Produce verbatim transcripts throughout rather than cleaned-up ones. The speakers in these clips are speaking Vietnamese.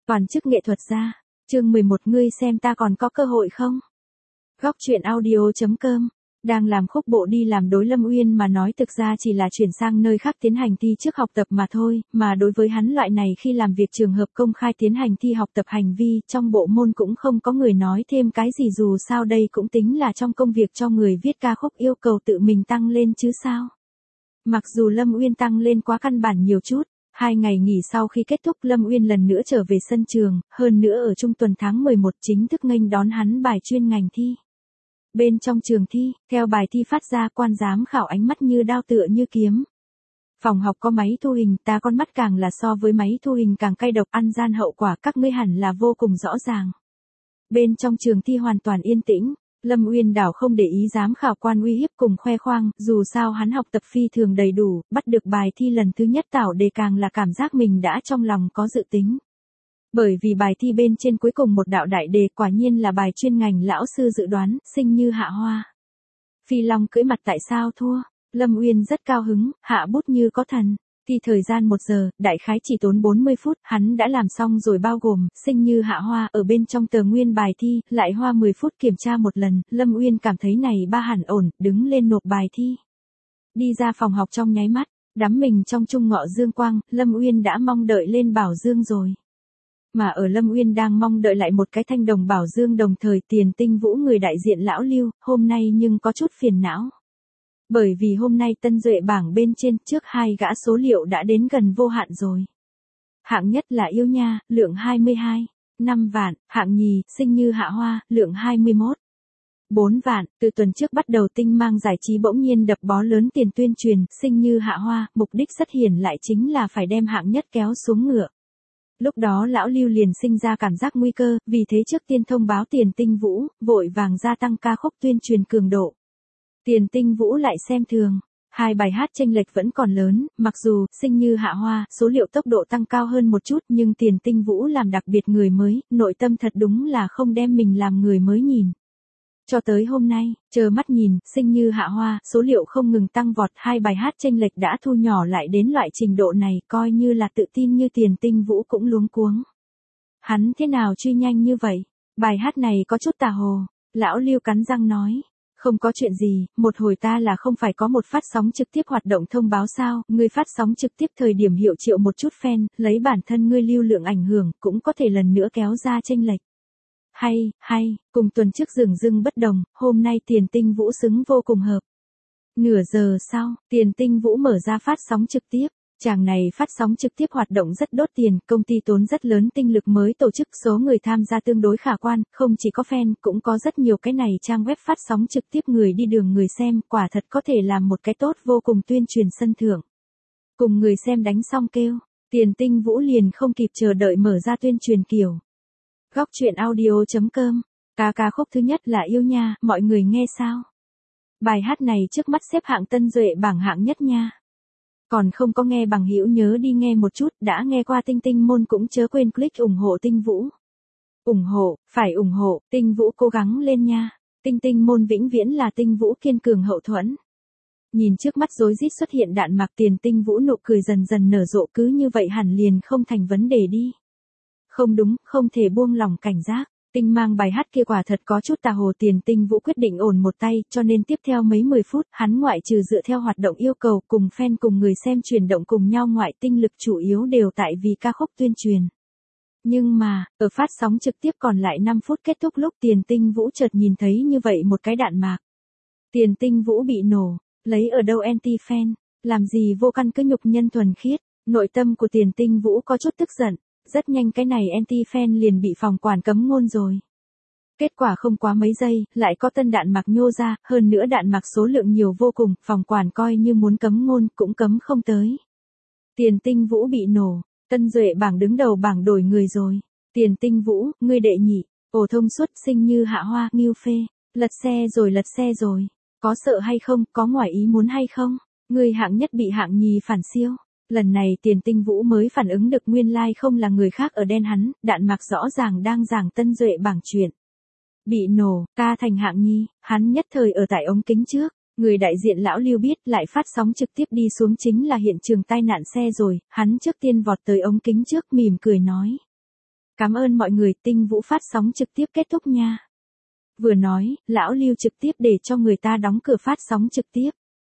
Toàn chức nghệ thuật gia. Chương mười một ngươi xem ta còn có cơ hội không? Góc truyện audio chấm com. Đang làm khúc bộ đi làm đối Lâm Uyên mà nói thực ra chỉ là chuyển sang nơi khác tiến hành thi trước học tập mà thôi, mà đối với hắn loại này khi làm việc trường hợp công khai tiến hành thi học tập hành vi trong bộ môn cũng không có người nói thêm cái gì, dù sao đây cũng tính là trong công việc cho người viết ca khúc yêu cầu tự mình tăng lên chứ sao. Mặc dù Lâm Uyên tăng lên quá căn bản nhiều chút. Hai ngày nghỉ sau khi kết thúc Lâm Uyên lần nữa trở về sân trường, hơn nữa ở trung tuần tháng mười một chính thức nghênh đón hắn bài chuyên ngành thi. Bên trong trường thi, theo bài thi phát ra quan giám khảo ánh mắt như đao tựa như kiếm. Phòng học có máy thu hình, ta con mắt càng là so với máy thu hình càng cay độc, ăn gian hậu quả các ngươi hẳn là vô cùng rõ ràng. Bên trong trường thi hoàn toàn yên tĩnh. Lâm Uyên đảo không để ý giám khảo quan uy hiếp cùng khoe khoang, dù sao hắn học tập phi thường đầy đủ, bắt được bài thi lần thứ nhất tảo đề càng là cảm giác mình đã trong lòng có dự tính. Bởi vì bài thi bên trên cuối cùng một đạo đại đề quả nhiên là bài chuyên ngành lão sư dự đoán, sinh như hạ hoa. Phi Long cưỡi mặt tại sao thua? Lâm Uyên rất cao hứng, hạ bút như có thần. Thi thời gian một giờ, đại khái chỉ tốn bốn mươi phút, hắn đã làm xong rồi, bao gồm, sinh như hạ hoa ở bên trong tờ nguyên bài thi, lại hoa mười phút kiểm tra một lần, Lâm Uyên cảm thấy này ba hẳn ổn, đứng lên nộp bài thi. Đi ra phòng học trong nháy mắt, đắm mình trong trung ngọ dương quang, Lâm Uyên đã mong đợi lên bảo dương rồi. Mà ở Lâm Uyên đang mong đợi lại một cái thanh đồng bảo dương đồng thời Tiền Tinh Vũ người đại diện lão Lưu, hôm nay nhưng có chút phiền não. Bởi vì hôm nay tân duệ bảng bên trên trước hai gã số liệu đã đến gần vô hạn rồi. Hạng nhất là Yêu Nha, lượng hai mươi hai, năm vạn, hạng nhì, sinh như hạ hoa, lượng hai mươi mốt, bốn vạn, từ tuần trước bắt đầu tinh mang giải trí bỗng nhiên đập bó lớn tiền tuyên truyền, sinh như hạ hoa, mục đích rất hiển lại chính là phải đem hạng nhất kéo xuống ngựa. Lúc đó lão Lưu liền sinh ra cảm giác nguy cơ, vì thế trước tiên thông báo Tiền Tinh Vũ, vội vàng gia tăng ca khúc tuyên truyền cường độ. Tiền Tinh Vũ lại xem thường, hai bài hát chênh lệch vẫn còn lớn, mặc dù sinh như hạ hoa, số liệu tốc độ tăng cao hơn một chút, nhưng Tiền Tinh Vũ làm đặc biệt người mới, nội tâm thật đúng là không đem mình làm người mới nhìn. Cho tới hôm nay, chờ mắt nhìn, sinh như hạ hoa, số liệu không ngừng tăng vọt, hai bài hát chênh lệch đã thu nhỏ lại đến loại trình độ này, coi như là tự tin như Tiền Tinh Vũ cũng luống cuống. Hắn thế nào truy nhanh như vậy? Bài hát này có chút tà hồ, lão Lưu cắn răng nói. Không có chuyện gì, một hồi ta là không phải có một phát sóng trực tiếp hoạt động thông báo sao, ngươi phát sóng trực tiếp thời điểm hiệu triệu một chút fan, lấy bản thân ngươi lưu lượng ảnh hưởng, cũng có thể lần nữa kéo ra chênh lệch. Hay, hay, cùng tuần trước dừng dưng bất đồng, hôm nay Tiền Tinh Vũ xứng vô cùng hợp. Nửa giờ sau, Tiền Tinh Vũ mở ra phát sóng trực tiếp. Chàng này phát sóng trực tiếp hoạt động rất đốt tiền, công ty tốn rất lớn tinh lực mới tổ chức, số người tham gia tương đối khả quan, không chỉ có fan, cũng có rất nhiều cái này trang web phát sóng trực tiếp người đi đường người xem, quả thật có thể làm một cái tốt vô cùng tuyên truyền sân thượng. Cùng người xem đánh xong kêu, Tiền Tinh Vũ liền không kịp chờ đợi mở ra tuyên truyền kiểu. Góc truyện audio chấm com, ca ca khúc thứ nhất là Yêu Nha, mọi người nghe sao? Bài hát này trước mắt xếp hạng tân duệ bảng hạng nhất nha. Còn không có nghe bằng hữu nhớ đi nghe một chút, đã nghe qua Tinh Tinh môn cũng chớ quên click ủng hộ Tinh Vũ. Ủng hộ, phải ủng hộ, Tinh Vũ cố gắng lên nha. Tinh Tinh môn vĩnh viễn là Tinh Vũ kiên cường hậu thuẫn. Nhìn trước mắt rối rít xuất hiện đạn mạc, Tiền Tinh Vũ nụ cười dần dần nở rộ, cứ như vậy hẳn liền không thành vấn đề đi. Không đúng, không thể buông lỏng cảnh giác. Tinh mang bài hát kia quả thật có chút tà hồ, Tiền Tinh Vũ quyết định ổn một tay, cho nên tiếp theo mấy mười phút, hắn ngoại trừ dựa theo hoạt động yêu cầu cùng fan cùng người xem chuyển động cùng nhau ngoại tinh lực chủ yếu đều tại vì ca khúc tuyên truyền. Nhưng mà, ở phát sóng trực tiếp còn lại năm phút kết thúc lúc Tiền Tinh Vũ chợt nhìn thấy như vậy một cái đạn mạc. Tiền Tinh Vũ bị nổ, lấy ở đâu anti-fan, làm gì vô căn cứ nhục nhân thuần khiết, nội tâm của Tiền Tinh Vũ có chút tức giận. Rất nhanh cái này anti-fan liền bị phòng quản cấm ngôn rồi. Kết quả không quá mấy giây, lại có tân đạn mạc nhô ra, hơn nữa đạn mạc số lượng nhiều vô cùng, phòng quản coi như muốn cấm ngôn, cũng cấm không tới. Tiền Tinh Vũ bị nổ, tân duệ bảng đứng đầu bảng đổi người rồi. Tiền Tinh Vũ, ngươi đệ nhị, ổ thông suốt, sinh như hạ hoa, Ngưu Phê, lật xe rồi lật xe rồi. Có sợ hay không, có ngoài ý muốn hay không? Ngươi hạng nhất bị hạng nhì phản siêu. Lần này Tiền Tinh Vũ mới phản ứng được nguyên lai like không là người khác ở đen hắn, đạn mạc rõ ràng đang giảng tân duệ bảng chuyện. Bị nổ, ca thành hạng nhi, hắn nhất thời ở tại ống kính trước, người đại diện lão Lưu biết lại phát sóng trực tiếp đi xuống chính là hiện trường tai nạn xe rồi, hắn trước tiên vọt tới ống kính trước mỉm cười nói. Cảm ơn mọi người, Tinh Vũ phát sóng trực tiếp kết thúc nha. Vừa nói, lão Lưu trực tiếp để cho người ta đóng cửa phát sóng trực tiếp.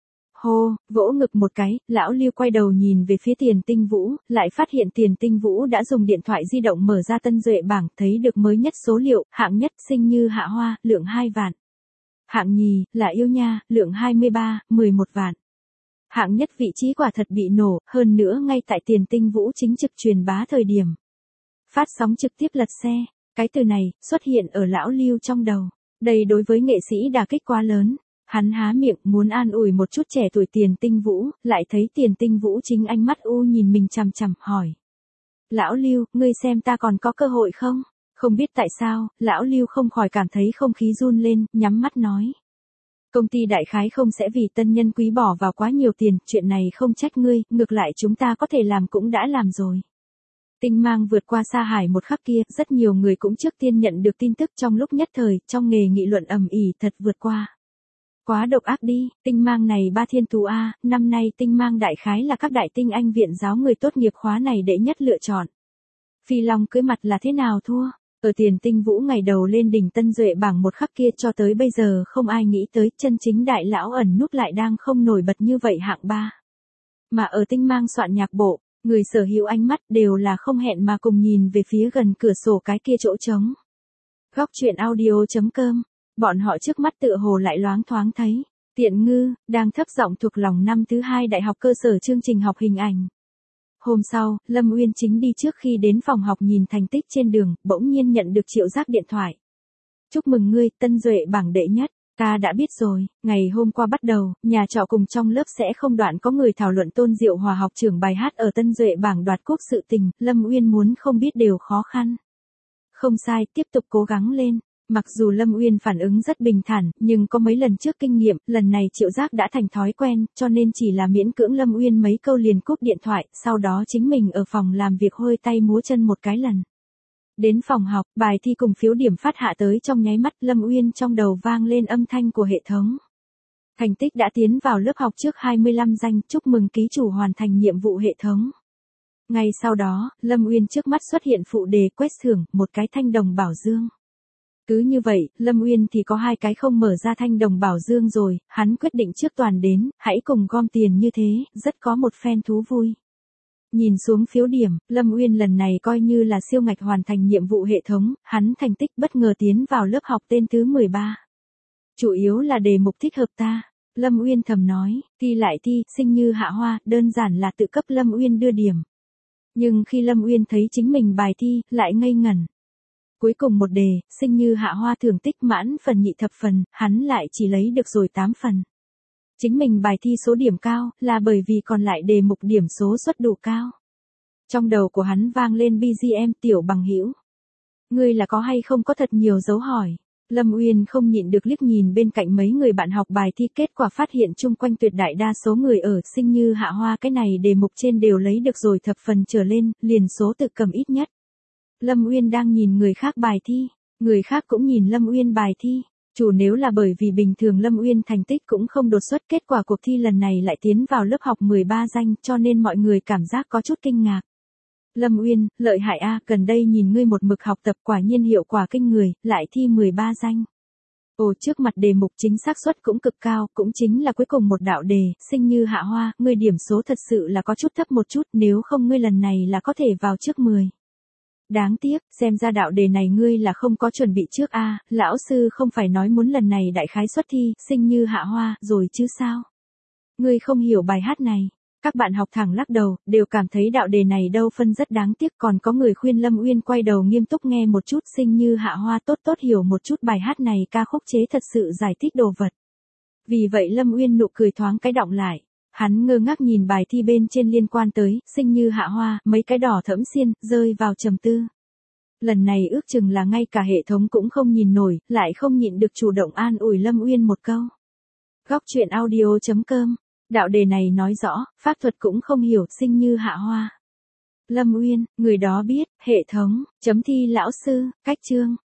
Hô, vỗ ngực một cái, lão Lưu quay đầu nhìn về phía Tiền Tinh Vũ, lại phát hiện Tiền Tinh Vũ đã dùng điện thoại di động mở ra Tân Duệ bảng, thấy được mới nhất số liệu, hạng nhất Sinh Như Hạ Hoa, lượng hai vạn. Hạng nhì, là Yêu Nha, lượng hai mươi ba, mười một vạn. Hạng nhất vị trí quả thật bị nổ, hơn nữa ngay tại Tiền Tinh Vũ chính trực truyền bá thời điểm. Phát sóng trực tiếp lật xe, cái từ này, xuất hiện ở lão Lưu trong đầu. Đây đối với nghệ sĩ đả kích quá lớn. Hắn há miệng muốn an ủi một chút trẻ tuổi Tiền Tinh Vũ, lại thấy Tiền Tinh Vũ chính ánh mắt u nhìn mình chằm chằm, hỏi. Lão Lưu, ngươi xem ta còn có cơ hội không? Không biết tại sao, lão Lưu không khỏi cảm thấy không khí run lên, nhắm mắt nói. Công ty đại khái không sẽ vì tân nhân quý bỏ vào quá nhiều tiền, chuyện này không trách ngươi, ngược lại chúng ta có thể làm cũng đã làm rồi. Tinh mang vượt qua xa hải một khắc kia, rất nhiều người cũng trước tiên nhận được tin tức trong lúc nhất thời, trong nghề nghị luận ầm ĩ thật vượt qua. Quá độc ác đi, tinh mang này ba thiên tú A, năm nay tinh mang đại khái là các đại tinh anh viện giáo người tốt nghiệp khóa này đệ nhất lựa chọn. Phi Long cưới mặt là thế nào thua? Ở Tiền Tinh Vũ ngày đầu lên đỉnh Tân Duệ bảng một khắc kia cho tới bây giờ không ai nghĩ tới chân chính đại lão ẩn núp lại đang không nổi bật như vậy hạng ba. Mà ở tinh mang soạn nhạc bộ, người sở hữu ánh mắt đều là không hẹn mà cùng nhìn về phía gần cửa sổ cái kia chỗ trống. Góc truyện audio chấm com, bọn họ trước mắt tựa hồ lại loáng thoáng thấy, Tiện Ngư, đang thấp giọng thuộc lòng năm thứ hai đại học cơ sở chương trình học hình ảnh. Hôm sau, Lâm Uyên chính đi trước khi đến phòng học nhìn thành tích trên đường, bỗng nhiên nhận được Triệu Giác điện thoại. Chúc mừng ngươi, Tân Duệ bảng đệ nhất. Ta đã biết rồi, ngày hôm qua bắt đầu, nhà trọ cùng trong lớp sẽ không đoạn có người thảo luận Tôn Diệu Hòa học trưởng bài hát ở Tân Duệ bảng đoạt cúp sự tình, Lâm Uyên muốn không biết đều khó khăn. Không sai, tiếp tục cố gắng lên. Mặc dù Lâm Uyên phản ứng rất bình thản, nhưng có mấy lần trước kinh nghiệm, lần này Triệu Giác đã thành thói quen, cho nên chỉ là miễn cưỡng Lâm Uyên mấy câu liền cúp điện thoại, sau đó chính mình ở phòng làm việc hôi tay múa chân một cái lần. Đến phòng học, bài thi cùng phiếu điểm phát hạ tới trong nháy mắt, Lâm Uyên trong đầu vang lên âm thanh của hệ thống. Thành tích đã tiến vào lớp học trước hai mươi lăm danh, chúc mừng ký chủ hoàn thành nhiệm vụ hệ thống. Ngay sau đó, Lâm Uyên trước mắt xuất hiện phụ đề quét thưởng, một cái thanh đồng bảo dương. Cứ như vậy, Lâm Uyên thì có hai cái không mở ra thanh đồng bảo dương rồi, hắn quyết định trước toàn đến, hãy cùng gom tiền như thế, rất có một phen thú vui. Nhìn xuống phiếu điểm, Lâm Uyên lần này coi như là siêu ngạch hoàn thành nhiệm vụ hệ thống, hắn thành tích bất ngờ tiến vào lớp học tên thứ mười ba. Chủ yếu là đề mục thích hợp ta. Lâm Uyên thầm nói, thi lại thi, Sinh Như Hạ Hoa, đơn giản là tự cấp Lâm Uyên đưa điểm. Nhưng khi Lâm Uyên thấy chính mình bài thi, lại ngây ngẩn. Cuối cùng một đề, Sinh Như Hạ Hoa thường tích mãn phần nhị thập phần, hắn lại chỉ lấy được rồi tám phần. Chính mình bài thi số điểm cao, là bởi vì còn lại đề mục điểm số suất đủ cao. Trong đầu của hắn vang lên bê giê em Tiểu Bằng Hữu. Ngươi là có hay không có thật nhiều dấu hỏi. Lâm Uyên không nhịn được liếc nhìn bên cạnh mấy người bạn học bài thi, kết quả phát hiện chung quanh tuyệt đại đa số người ở Sinh Như Hạ Hoa cái này đề mục trên đều lấy được rồi thập phần trở lên, liền số tự cầm ít nhất. Lâm Uyên đang nhìn người khác bài thi, người khác cũng nhìn Lâm Uyên bài thi. Chủ nếu là bởi vì bình thường Lâm Uyên thành tích cũng không đột xuất, kết quả cuộc thi lần này lại tiến vào lớp học mười ba danh, cho nên mọi người cảm giác có chút kinh ngạc. Lâm Uyên, lợi hại a, gần đây nhìn ngươi một mực học tập quả nhiên hiệu quả kinh người, lại thi mười ba danh. Ồ, trước mặt đề mục chính xác suất cũng cực cao, cũng chính là cuối cùng một đạo đề, Sinh Như Hạ Hoa, ngươi điểm số thật sự là có chút thấp một chút, nếu không ngươi lần này là có thể vào trước mười. Đáng tiếc, xem ra đạo đề này ngươi là không có chuẩn bị trước a, à, lão sư không phải nói muốn lần này đại khái xuất thi, Sinh Như Hạ Hoa, rồi chứ sao? Ngươi không hiểu bài hát này. Các bạn học thẳng lắc đầu, đều cảm thấy đạo đề này đâu phân rất đáng tiếc, còn có người khuyên Lâm Uyên quay đầu nghiêm túc nghe một chút, Sinh Như Hạ Hoa tốt tốt hiểu một chút bài hát này, ca khúc chế thật sự giải thích đồ vật. Vì vậy Lâm Uyên nụ cười thoáng cái đọng lại. Hắn ngơ ngác nhìn bài thi bên trên liên quan tới, Sinh Như Hạ Hoa, mấy cái đỏ thẫm xiên, rơi vào trầm tư. Lần này ước chừng là ngay cả hệ thống cũng không nhìn nổi, lại không nhịn được chủ động an ủi Lâm Uyên một câu. Góc truyện audio chấm com, đạo đề này nói rõ, pháp thuật cũng không hiểu, Sinh Như Hạ Hoa. Lâm Uyên, người đó biết, hệ thống, chấm thi lão sư, cách chương.